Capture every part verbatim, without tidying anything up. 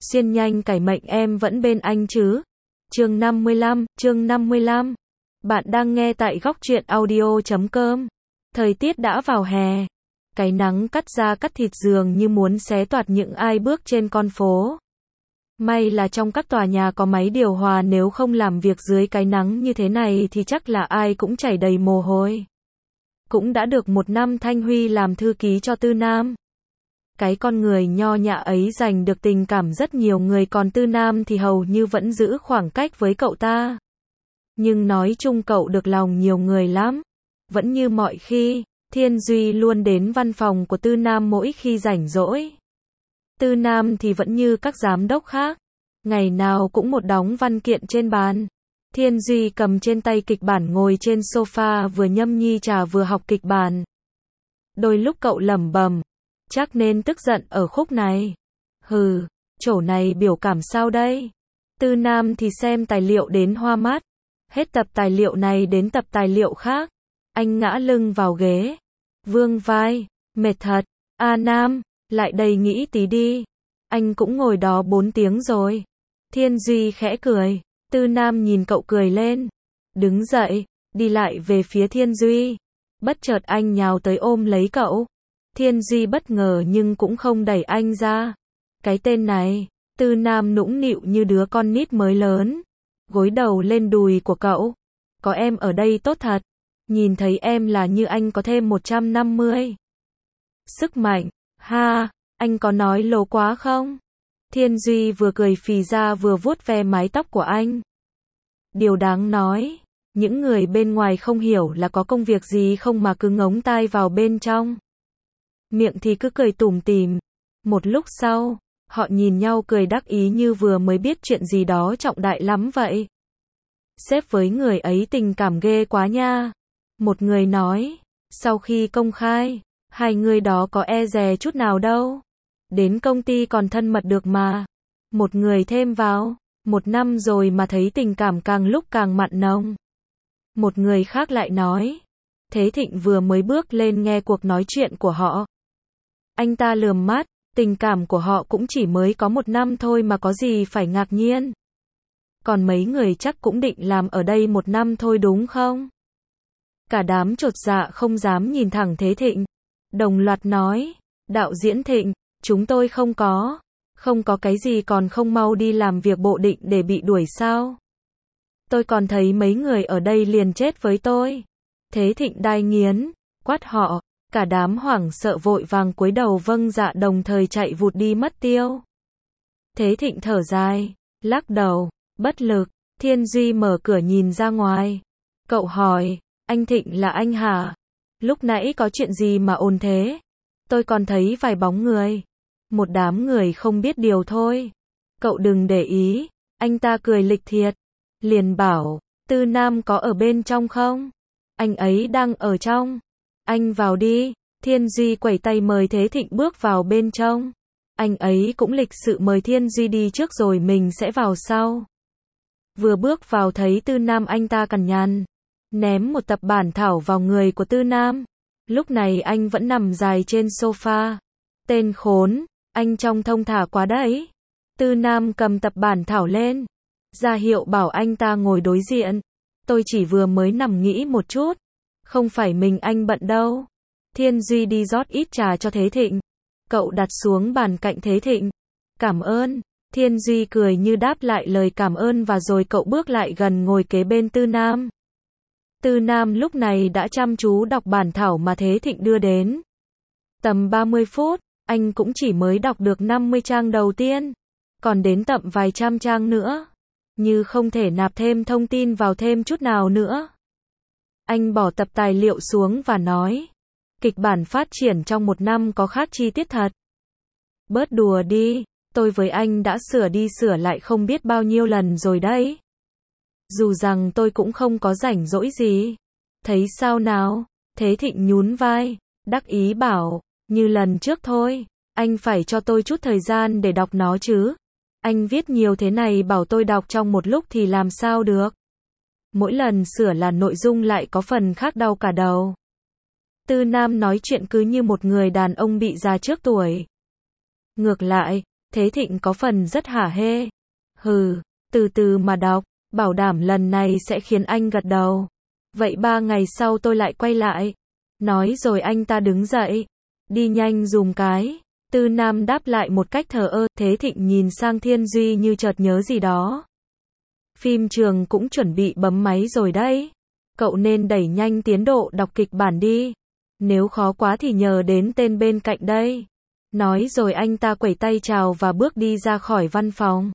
xuyên nhanh cải mệnh em vẫn bên anh chứ. Chương năm mươi lăm, chương năm mươi lăm. Bạn đang nghe tại góc truyện audio chấm com. Thời tiết đã vào hè. Cái nắng cắt da cắt thịt dường như muốn xé toạc những ai bước trên con phố. May là trong các tòa nhà có máy điều hòa, nếu không làm việc dưới cái nắng như thế này thì chắc là ai cũng chảy đầy mồ hôi. Cũng đã được một năm Thanh Huy làm thư ký cho Tư Nam. Cái con người nho nhã ấy giành được tình cảm rất nhiều người, còn Tư Nam thì hầu như vẫn giữ khoảng cách với cậu ta. Nhưng nói chung cậu được lòng nhiều người lắm. Vẫn như mọi khi, Thiên Duy luôn đến văn phòng của Tư Nam mỗi khi rảnh rỗi. Tư Nam thì vẫn như các giám đốc khác, ngày nào cũng một đống văn kiện trên bàn. Thiên Duy cầm trên tay kịch bản ngồi trên sofa vừa nhâm nhi trà vừa học kịch bản. Đôi lúc cậu lẩm bẩm, chắc nên tức giận ở khúc này. Hừ, chỗ này biểu cảm sao đây? Tư Nam thì xem tài liệu đến hoa mắt. Hết tập tài liệu này đến tập tài liệu khác. Anh ngã lưng vào ghế. Vương vai, mệt thật. A Nam, lại đây nghĩ tí đi. Anh cũng ngồi đó bốn tiếng rồi. Thiên Duy khẽ cười. Tư Nam nhìn cậu cười lên. Đứng dậy, đi lại về phía Thiên Duy. Bất chợt anh nhào tới ôm lấy cậu. Thiên Duy bất ngờ nhưng cũng không đẩy anh ra. Cái tên này, Tư Nam nũng nịu như đứa con nít mới lớn. Gối đầu lên đùi của cậu. Có em ở đây tốt thật. Nhìn thấy em là như anh có thêm một trăm năm mươi. Sức mạnh, ha, anh có nói lố quá không? Thiên Duy vừa cười phì ra vừa vuốt ve mái tóc của anh. Điều đáng nói, những người bên ngoài không hiểu là có công việc gì không mà cứ ngống tai vào bên trong. Miệng thì cứ cười tủm tỉm. Một lúc sau, họ nhìn nhau cười đắc ý như vừa mới biết chuyện gì đó trọng đại lắm vậy. Sếp với người ấy tình cảm ghê quá nha. Một người nói, sau khi công khai, hai người đó có e dè chút nào đâu. Đến công ty còn thân mật được mà. Một người thêm vào, một năm rồi mà thấy tình cảm càng lúc càng mặn nồng. Một người khác lại nói, Thế Thịnh vừa mới bước lên nghe cuộc nói chuyện của họ. Anh ta lườm mắt, tình cảm của họ cũng chỉ mới có một năm thôi mà có gì phải ngạc nhiên. Còn mấy người chắc cũng định làm ở đây một năm thôi đúng không? Cả đám chột dạ không dám nhìn thẳng Thế Thịnh. Đồng loạt nói, đạo diễn Thịnh, chúng tôi không có. Không có cái gì còn không mau đi làm việc bộ định để bị đuổi sao? Tôi còn thấy mấy người ở đây liền chết với tôi. Thế Thịnh đai nghiến, quát họ. Cả đám hoảng sợ vội vàng cúi đầu vâng dạ đồng thời chạy vụt đi mất tiêu. Thế Thịnh thở dài, lắc đầu, bất lực. Thiên Duy mở cửa nhìn ra ngoài. Cậu hỏi, anh Thịnh là anh hả? Lúc nãy có chuyện gì mà ồn thế? Tôi còn thấy vài bóng người. Một đám người không biết điều thôi. Cậu đừng để ý. Anh ta cười lịch thiệt. Liền bảo, Tư Nam có ở bên trong không? Anh ấy đang ở trong. Anh vào đi. Thiên Duy quẩy tay mời Thế Thịnh bước vào bên trong. Anh ấy cũng lịch sự mời Thiên Duy đi trước rồi mình sẽ vào sau. Vừa bước vào thấy Tư Nam anh ta cằn nhằn. Ném một tập bản thảo vào người của Tư Nam. Lúc này anh vẫn nằm dài trên sofa. Tên khốn, anh trông thông thả quá đấy. Tư Nam cầm tập bản thảo lên. Ra hiệu bảo anh ta ngồi đối diện. Tôi chỉ vừa mới nằm nghĩ một chút. Không phải mình anh bận đâu. Thiên Duy đi rót ít trà cho Thế Thịnh. Cậu đặt xuống bàn cạnh Thế Thịnh. Cảm ơn. Thiên Duy cười như đáp lại lời cảm ơn và rồi cậu bước lại gần ngồi kế bên Tư Nam. Tư Nam lúc này đã chăm chú đọc bản thảo mà Thế Thịnh đưa đến. Tầm ba mươi phút, anh cũng chỉ mới đọc được năm mươi trang đầu tiên. Còn đến tầm vài trăm trang nữa. Như không thể nạp thêm thông tin vào thêm chút nào nữa. Anh bỏ tập tài liệu xuống và nói. Kịch bản phát triển trong một năm có khác chi tiết thật. Bớt đùa đi, tôi với anh đã sửa đi sửa lại không biết bao nhiêu lần rồi đấy. Dù rằng tôi cũng không có rảnh rỗi gì. Thấy sao nào? Thế Thịnh nhún vai, đắc ý bảo, như lần trước thôi, anh phải cho tôi chút thời gian để đọc nó chứ. Anh viết nhiều thế này bảo tôi đọc trong một lúc thì làm sao được. Mỗi lần sửa là nội dung lại có phần khác đau cả đầu. Tư Nam nói chuyện cứ như một người đàn ông bị già trước tuổi. Ngược lại, Thế Thịnh có phần rất hả hê. Hừ, từ từ mà đọc, bảo đảm lần này sẽ khiến anh gật đầu. Vậy ba ngày sau tôi lại quay lại. Nói rồi anh ta đứng dậy. Đi nhanh dùm cái. Tư Nam đáp lại một cách thờ ơ. Thế Thịnh nhìn sang Thiên Duy như chợt nhớ gì đó. Phim trường cũng chuẩn bị bấm máy rồi đấy. Cậu nên đẩy nhanh tiến độ đọc kịch bản đi. Nếu khó quá thì nhờ đến tên bên cạnh đây. Nói rồi anh ta quẩy tay chào và bước đi ra khỏi văn phòng.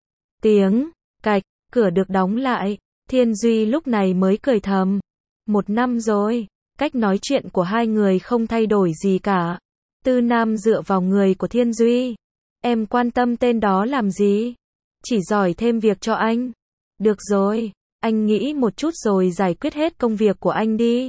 Tiếng cạch, cửa được đóng lại. Thiên Duy lúc này mới cười thầm. Một năm rồi, cách nói chuyện của hai người không thay đổi gì cả. Tư Nam dựa vào người của Thiên Duy. Em quan tâm tên đó làm gì? Chỉ giỏi thêm việc cho anh. Được rồi, anh nghĩ một chút rồi giải quyết hết công việc của anh đi.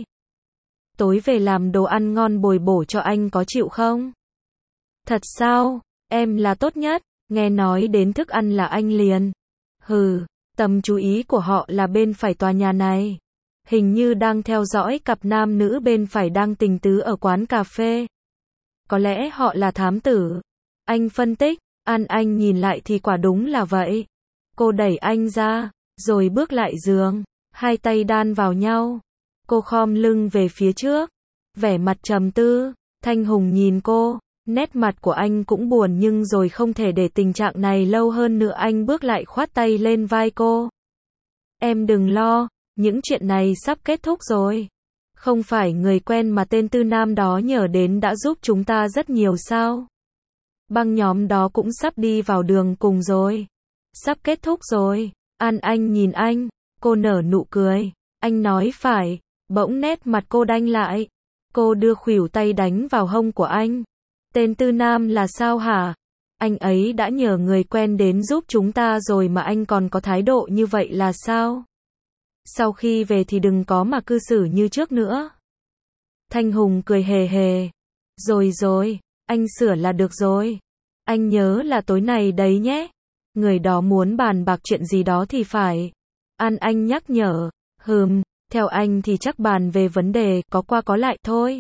Tối về làm đồ ăn ngon bồi bổ cho anh có chịu không? Thật sao? Em là tốt nhất. Nghe nói đến thức ăn là anh liền. Hừ, tầm chú ý của họ là bên phải tòa nhà này. Hình như đang theo dõi cặp nam nữ bên phải đang tình tứ ở quán cà phê. Có lẽ họ là thám tử. Anh phân tích. An Anh nhìn lại thì quả đúng là vậy. Cô đẩy anh ra, rồi bước lại giường. Hai tay đan vào nhau. Cô khom lưng về phía trước. Vẻ mặt trầm tư. Thanh Hùng nhìn cô. Nét mặt của anh cũng buồn nhưng rồi không thể để tình trạng này lâu hơn nữa. Anh bước lại khoát tay lên vai cô. Em đừng lo, những chuyện này sắp kết thúc rồi. Không phải người quen mà tên Tư Nam đó nhờ đến đã giúp chúng ta rất nhiều sao? Băng nhóm đó cũng sắp đi vào đường cùng rồi. Sắp kết thúc rồi. An Anh nhìn anh, cô nở nụ cười. Anh nói phải, bỗng nét mặt cô đanh lại. Cô đưa khuỷu tay đánh vào hông của anh. Tên Tư Nam là sao hả? Anh ấy đã nhờ người quen đến giúp chúng ta rồi mà anh còn có thái độ như vậy là sao? Sau khi về thì đừng có mà cư xử như trước nữa. Thanh Hùng cười hề hề. Rồi rồi, anh sửa là được rồi. Anh nhớ là tối nay đấy nhé. Người đó muốn bàn bạc chuyện gì đó thì phải. An Anh nhắc nhở. Hừm, theo anh thì chắc bàn về vấn đề có qua có lại thôi.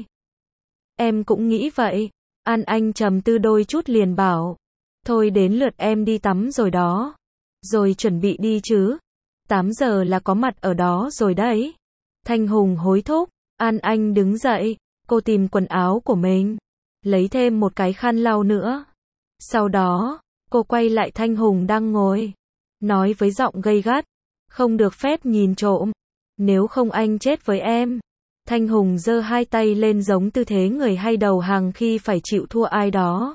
Em cũng nghĩ vậy. An Anh trầm tư đôi chút liền bảo. Thôi đến lượt em đi tắm rồi đó. Rồi chuẩn bị đi chứ. tám giờ là có mặt ở đó rồi đấy. Thanh Hùng hối thúc. An Anh đứng dậy. Cô tìm quần áo của mình. Lấy thêm một cái khăn lau nữa. Sau đó, cô quay lại Thanh Hùng đang ngồi. Nói với giọng gay gắt. Không được phép nhìn trộm. Nếu không anh chết với em. Thanh Hùng giơ hai tay lên giống tư thế người hay đầu hàng khi phải chịu thua ai đó.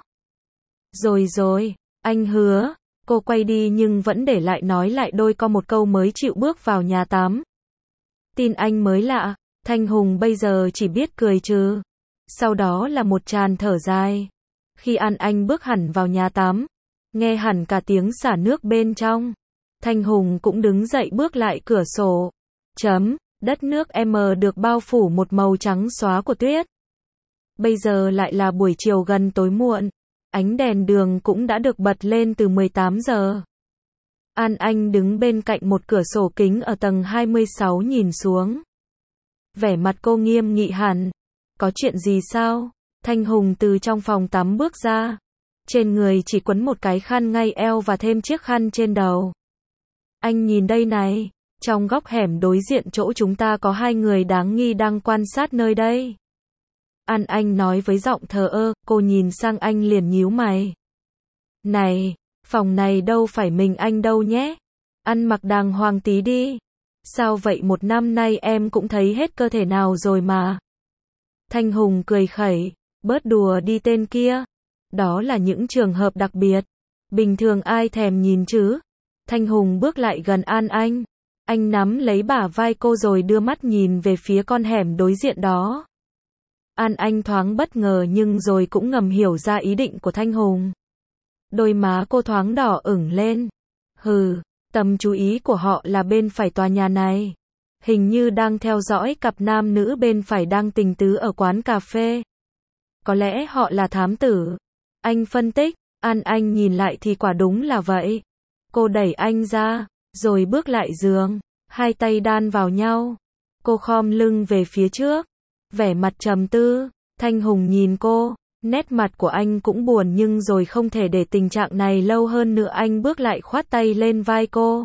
Rồi rồi, anh hứa. Cô quay đi nhưng vẫn để lại nói lại đôi co một câu mới chịu bước vào nhà tắm. Tin anh mới lạ, Thanh Hùng bây giờ chỉ biết cười trừ. Sau đó là một tràng thở dài. Khi An Anh bước hẳn vào nhà tắm, nghe hẳn cả tiếng xả nước bên trong. Thanh Hùng cũng đứng dậy bước lại cửa sổ. Chấm, đất nước M được bao phủ một màu trắng xóa của tuyết. Bây giờ lại là buổi chiều gần tối muộn. Ánh đèn đường cũng đã được bật lên từ mười tám giờ. An Anh đứng bên cạnh một cửa sổ kính ở tầng hai mươi sáu nhìn xuống. Vẻ mặt cô nghiêm nghị hẳn. Có chuyện gì sao? Thanh Hùng từ trong phòng tắm bước ra. Trên người chỉ quấn một cái khăn ngay eo và thêm chiếc khăn trên đầu. Anh nhìn đây này. Trong góc hẻm đối diện chỗ chúng ta có hai người đáng nghi đang quan sát nơi đây. An Anh nói với giọng thờ ơ, cô nhìn sang anh liền nhíu mày. Này, phòng này đâu phải mình anh đâu nhé. Ăn mặc đàng hoàng tí đi. Sao vậy một năm nay em cũng thấy hết cơ thể nào rồi mà. Thanh Hùng cười khẩy, bớt đùa đi tên kia. Đó là những trường hợp đặc biệt. Bình thường ai thèm nhìn chứ. Thanh Hùng bước lại gần An Anh. Anh nắm lấy bả vai cô rồi đưa mắt nhìn về phía con hẻm đối diện đó. An Anh thoáng bất ngờ nhưng rồi cũng ngầm hiểu ra ý định của Thanh Hùng. Đôi má cô thoáng đỏ ửng lên. Hừ, tầm chú ý của họ là bên phải tòa nhà này. Hình như đang theo dõi cặp nam nữ bên phải đang tình tứ ở quán cà phê. Có lẽ họ là thám tử. Anh phân tích. An Anh nhìn lại thì quả đúng là vậy. Cô đẩy anh ra, rồi bước lại giường. Hai tay đan vào nhau. Cô khom lưng về phía trước. Vẻ mặt trầm tư. Thanh Hùng nhìn cô. Nét mặt của anh cũng buồn nhưng rồi không thể để tình trạng này lâu hơn nữa, anh bước lại khoát tay lên vai cô.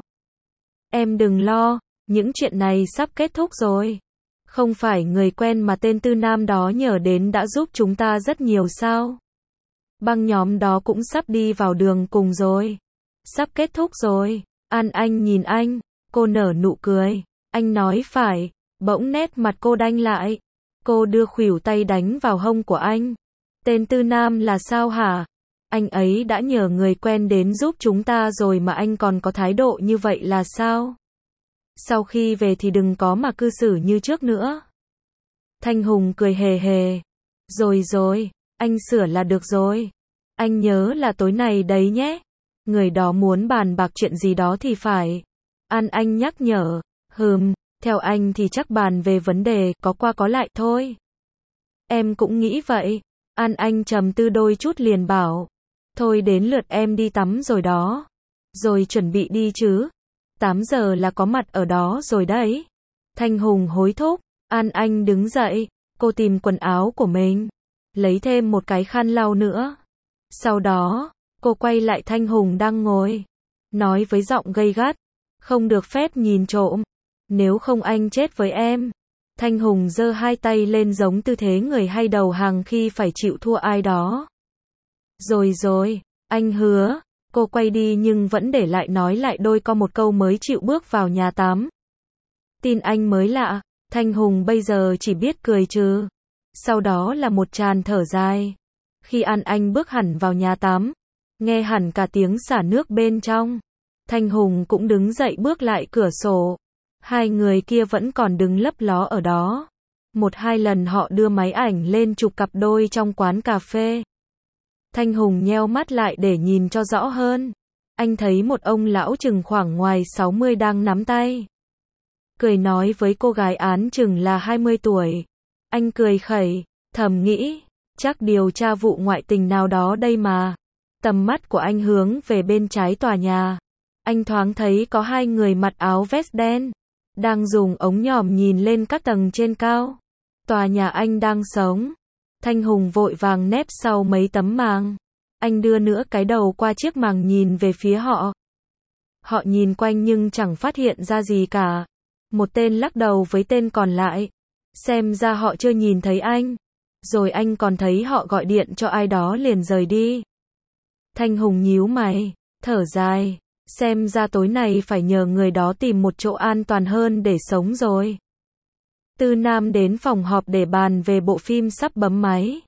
Em đừng lo, những chuyện này sắp kết thúc rồi. Không phải người quen mà tên Tư Nam đó nhờ đến đã giúp chúng ta rất nhiều sao? Băng nhóm đó cũng sắp đi vào đường cùng rồi. Sắp kết thúc rồi. An Anh nhìn anh, cô nở nụ cười. Anh nói phải, bỗng nét mặt cô đanh lại. Cô đưa khuỷu tay đánh vào hông của anh. Tên Tư Nam là sao hả? Anh ấy đã nhờ người quen đến giúp chúng ta rồi mà anh còn có thái độ như vậy là sao? Sau khi về thì đừng có mà cư xử như trước nữa. Thanh Hùng cười hề hề. Rồi rồi, anh sửa là được rồi. Anh nhớ là tối nay đấy nhé. Người đó muốn bàn bạc chuyện gì đó thì phải. An Anh nhắc nhở. Hừm, theo anh thì chắc bàn về vấn đề có qua có lại thôi. Em cũng nghĩ vậy. An Anh trầm tư đôi chút liền bảo. Thôi đến lượt em đi tắm rồi đó. Rồi chuẩn bị đi chứ. tám giờ là có mặt ở đó rồi đấy. Thanh Hùng hối thúc. An Anh đứng dậy. Cô tìm quần áo của mình. Lấy thêm một cái khăn lau nữa. Sau đó, cô quay lại Thanh Hùng đang ngồi. Nói với giọng gay gắt. Không được phép nhìn trộm. Nếu không anh chết với em. Thanh Hùng giơ hai tay lên giống tư thế người hay đầu hàng khi phải chịu thua ai đó. Rồi rồi, anh hứa. Cô quay đi nhưng vẫn để lại nói lại đôi co một câu mới chịu bước vào nhà tắm. Tin anh mới lạ, Thanh Hùng bây giờ chỉ biết cười trừ. Sau đó là một tràng thở dài. Khi An Anh bước hẳn vào nhà tắm, nghe hẳn cả tiếng xả nước bên trong. Thanh Hùng cũng đứng dậy bước lại cửa sổ. Hai người kia vẫn còn đứng lấp ló ở đó. Một hai lần họ đưa máy ảnh lên chụp cặp đôi trong quán cà phê. Thanh Hùng nheo mắt lại để nhìn cho rõ hơn. Anh thấy một ông lão chừng khoảng ngoài sáu mươi đang nắm tay. Cười nói với cô gái án chừng là hai mươi tuổi. Anh cười khẩy, thầm nghĩ, chắc điều tra vụ ngoại tình nào đó đây mà. Tầm mắt của anh hướng về bên trái tòa nhà. Anh thoáng thấy có hai người mặc áo vest đen, đang dùng ống nhòm nhìn lên các tầng trên cao. Tòa nhà anh đang sống. Thanh Hùng vội vàng nép sau mấy tấm màng. Anh đưa nữa cái đầu qua chiếc màng nhìn về phía họ. Họ nhìn quanh nhưng chẳng phát hiện ra gì cả. Một tên lắc đầu với tên còn lại. Xem ra họ chưa nhìn thấy anh. Rồi anh còn thấy họ gọi điện cho ai đó liền rời đi. Thanh Hùng nhíu mày, thở dài. Xem ra tối nay phải nhờ người đó tìm một chỗ an toàn hơn để sống rồi. Tư Nam đến phòng họp để bàn về bộ phim sắp bấm máy.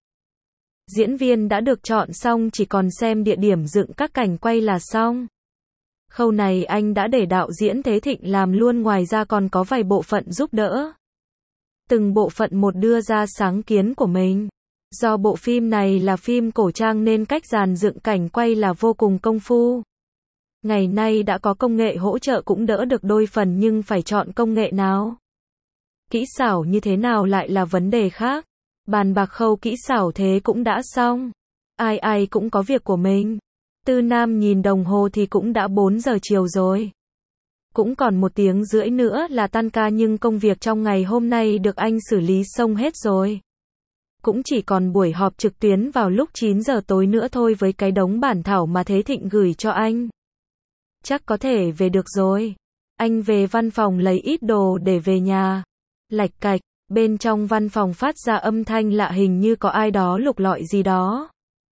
Diễn viên đã được chọn xong, chỉ còn xem địa điểm dựng các cảnh quay là xong. Khâu này anh đã để đạo diễn Thế Thịnh làm luôn, ngoài ra còn có vài bộ phận giúp đỡ. Từng bộ phận một đưa ra sáng kiến của mình. Do bộ phim này là phim cổ trang nên cách dàn dựng cảnh quay là vô cùng công phu. Ngày nay đã có công nghệ hỗ trợ cũng đỡ được đôi phần, nhưng phải chọn công nghệ nào, kỹ xảo như thế nào lại là vấn đề khác. Bàn bạc khâu kỹ xảo thế cũng đã xong. Ai ai cũng có việc của mình. Tư Nam nhìn đồng hồ thì cũng đã bốn giờ chiều rồi. Cũng còn một tiếng rưỡi nữa là tan ca, nhưng công việc trong ngày hôm nay được anh xử lý xong hết rồi. Cũng chỉ còn buổi họp trực tuyến vào lúc chín giờ tối nữa thôi với cái đống bản thảo mà Thế Thịnh gửi cho anh. Chắc có thể về được rồi. Anh về văn phòng lấy ít đồ để về nhà. Lạch cạch, bên trong văn phòng phát ra âm thanh lạ, hình như có ai đó lục lọi gì đó.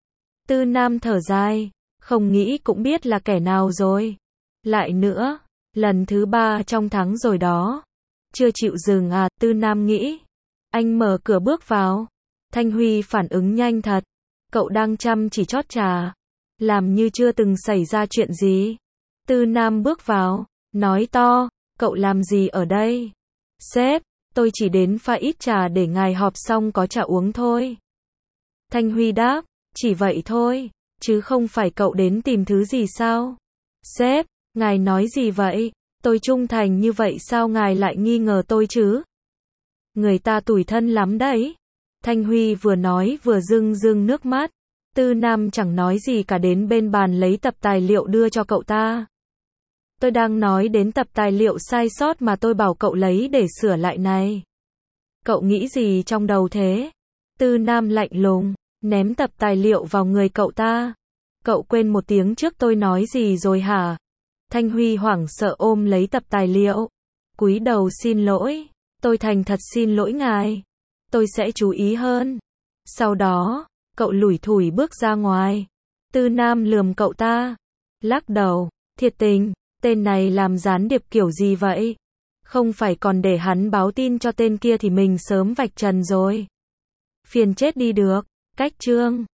Tư Nam thở dài, không nghĩ cũng biết là kẻ nào rồi. Lại nữa, lần thứ ba trong tháng rồi đó. Chưa chịu dừng à, Tư Nam nghĩ. Anh mở cửa bước vào. Thanh Huy phản ứng nhanh thật. Cậu đang chăm chỉ chót trà. Làm như chưa từng xảy ra chuyện gì. Tư Nam bước vào, nói to, cậu làm gì ở đây? Sếp, tôi chỉ đến pha ít trà để ngài họp xong có trà uống thôi. Thanh Huy đáp, chỉ vậy thôi, chứ không phải cậu đến tìm thứ gì sao? Sếp, ngài nói gì vậy? Tôi trung thành như vậy sao ngài lại nghi ngờ tôi chứ? Người ta tủi thân lắm đấy. Thanh Huy vừa nói vừa rưng rưng nước mắt. Tư Nam chẳng nói gì cả, đến bên bàn lấy tập tài liệu đưa cho cậu ta. Tôi đang nói đến tập tài liệu sai sót mà tôi bảo cậu lấy để sửa lại này. Cậu nghĩ gì trong đầu thế? Tư Nam lạnh lùng, ném tập tài liệu vào người cậu ta. Cậu quên một tiếng trước tôi nói gì rồi hả? Thanh Huy hoảng sợ ôm lấy tập tài liệu. Cúi đầu xin lỗi. Tôi thành thật xin lỗi ngài. Tôi sẽ chú ý hơn. Sau đó, cậu lủi thủi bước ra ngoài. Tư Nam lườm cậu ta. Lắc đầu. Thiệt tình, tên này làm gián điệp kiểu gì vậy? Không phải còn để hắn báo tin cho tên kia thì mình sớm vạch trần rồi. Phiền chết đi được. Cách chương